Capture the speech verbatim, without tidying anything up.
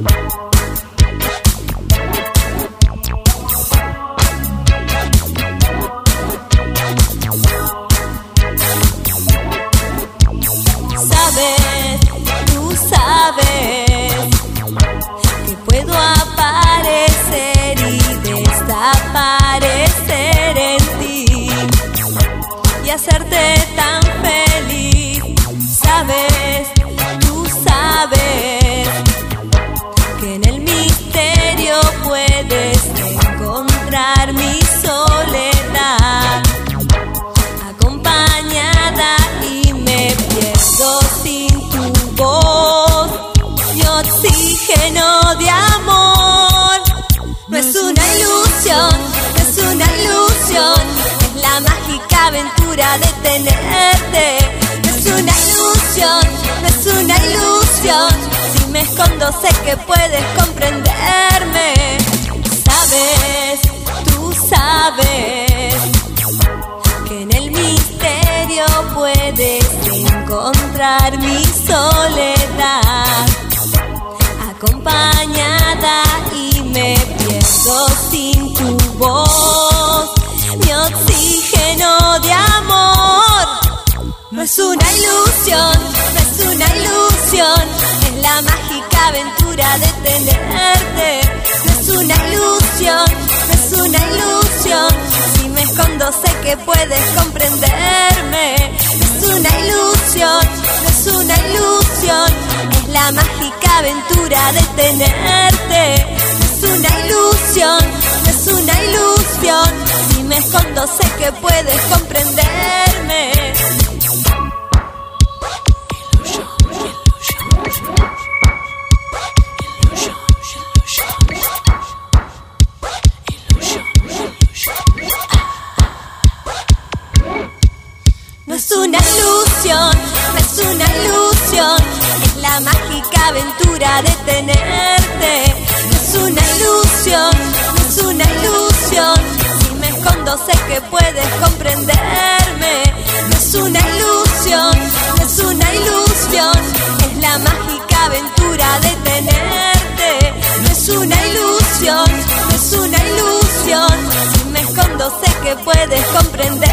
Sabes, tú sabes que puedo aparecer y desaparecer en ti y hacerte tan feliz. Sabes, tú sabes que en el misterio puedes encontrar mi soledad acompañada y me pierdo sin tu voz, mi oxígeno de amor. No es una ilusión, no es una ilusión, es la mágica aventura de tenerte. No es una ilusión, no es una ilusión, si me escondo sé que puedes comprenderme. Sabes, tú sabes que en el misterio puedes encontrar mi soledad acompañada y me pierdo sin tu voz, mi oxígeno de amor. No es una ilusión, no es una ilusión, es la mágica aventura de tenerte. No es una ilusión, no es una ilusión, si me escondo sé que puedes comprenderme. No es una ilusión, no es una ilusión, es la mágica aventura de tenerte. No es una ilusión, no es una ilusión, si me escondo sé que puedes comprenderme. No es una ilusión, no es una ilusión, es la mágica aventura de tenerte. No es una ilusión, no es una ilusión, si me escondo sé que puedes comprenderme. No es una ilusión, no es una ilusión, es la mágica aventura de tenerte. No es una ilusión, no es una ilusión, si me escondo sé que puedes comprender.